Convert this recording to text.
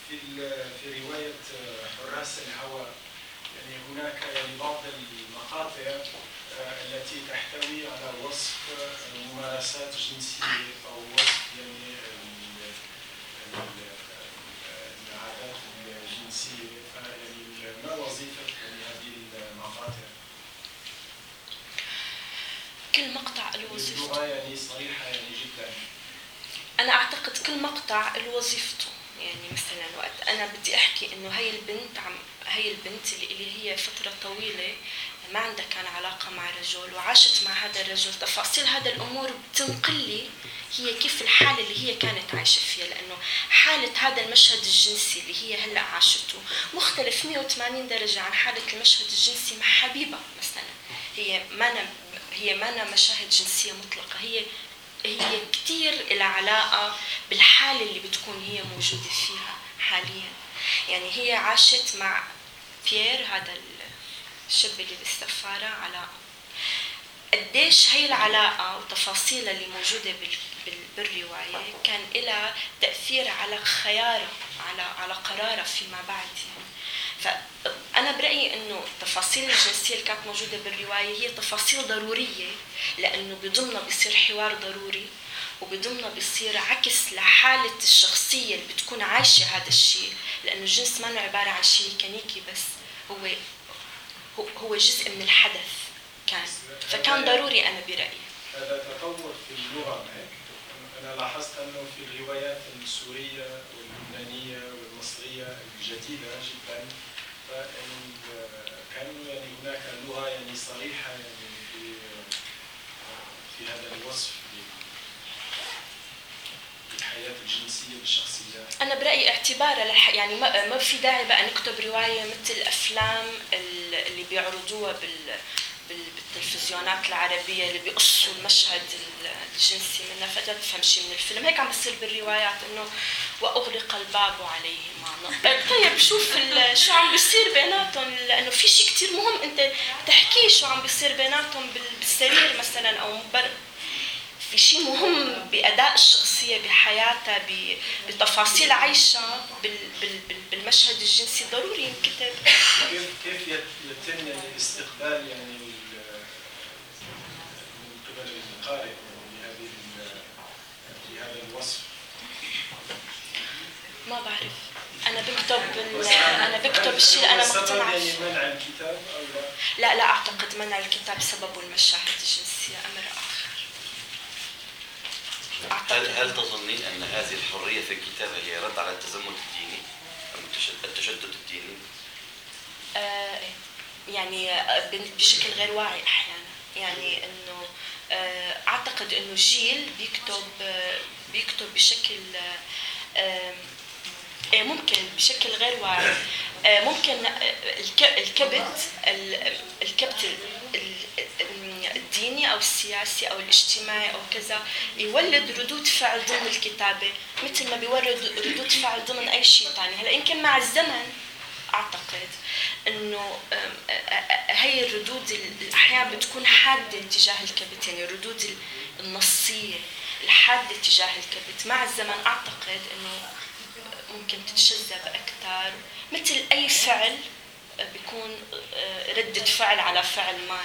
في رواية حراس الهوى يعني هناك يعني بعض المقاطع التي تحتوي على وصف ممارسات جنسية أو وصف يعني العادات الجنسية، فيعني ما وظيفة يعني هذه المقاطع؟ كل مقطع له وظيفته. اللغة يعني صريحة يعني جدا. أنا أعتقد كل مقطع له وظيفته. يعني مثلا وقت أنا بدي أحكي إنه هاي البنت اللي هي فترة طويلة ما عندها كان علاقة مع رجل وعاشت مع هذا الرجل، تفاصيل هذا الأمور بتنقلي هي كيف الحالة اللي هي كانت عايشة فيها، لأنه حالة هذا المشهد الجنسي اللي هي هلأ عاشته مختلف 180 درجة عن حالة المشهد الجنسي مع حبيبة مثلا. هي ما مشاهد جنسية مطلقة، هي كتير العلاقة بالحالة اللي بتكون هي موجودة فيها حاليا. يعني هي عاشت مع بيير هذا الشاب اللي بالسفارة علاقة، قديش هي العلاقة وتفاصيلها اللي موجودة بالرواية كان لها تأثير على خيارها على قرارها فيما بعد. فأنا برأيي إنه التفاصيل الجنسية اللي كانت موجودة بالرواية هي تفاصيل ضرورية، لأنه بضمنها بيصير حوار ضروري وبضمنها بيصير عكس لحالة الشخصية اللي بتكون عايشة هذا الشيء، لأنه الجنس ما عبارة عن شيء ميكانيكي بس، هو جزء من الحدث كان، فكان ضروري. أنا برأيي هذا تطور في اللغة معك. أنا لاحظت أنه في الروايات السورية واللبنانية والمصرية الجديدة جدا كانوا يعني هناك لغة يعني صريحة يعني في هذا الوصف للحياة الجنسية للشخصيات. أنا برأيي اعتبارها يعني ما في داعي بقى نكتب رواية مثل الأفلام اللي بيعرضوها بالتلفزيونات العربية اللي بيقصوا المشهد الجنسي منها فتاة تفهم شيء من الفيلم. هيك عم بصير بالروايات إنه وأغلق الباب عليه ما طيب شوف شو عم بيصير بيناتهم، لأنه في شيء كتير مهم أنت تحكيه شو عم بيصير بيناتهم بالسرير مثلا أو في شيء مهم بأداء الشخصية بحياتها بتفاصيل عيشها بالمشهد الجنسي ضروري ينكتب. كيف يتم الاستقبال يعني من قبل القارئ بهذا الوصف؟ ما بعرف. أنا بكتب الشيء أنا مقتنعة يعني منع الكتاب أو لا أعتقد منع الكتاب سببه المشاهد الجنسية أمر آخر. هل تظنين أن هذه الحرية في الكتابة هي رد على التزمت الديني أم التشدد الديني؟ يعني بشكل غير واعي أحيانا. يعني إنه أعتقد إنه جيل بيكتب بشكل ممكن بشكل غير واعي. ممكن الكبت الديني أو السياسي أو الاجتماعي أو كذا يولد ردود فعل ضمن الكتابة مثل ما بيولد ردود فعل ضمن أي شيء تاني. هلا يمكن مع الزمن أعتقد إنه هاي الردود أحيانا بتكون حادة تجاه الكبت، يعني الردود النصية الحادة تجاه الكبت مع الزمن أعتقد إنه ممكن تتشذب أكثر، مثل أي فعل بيكون ردة فعل على فعل ما.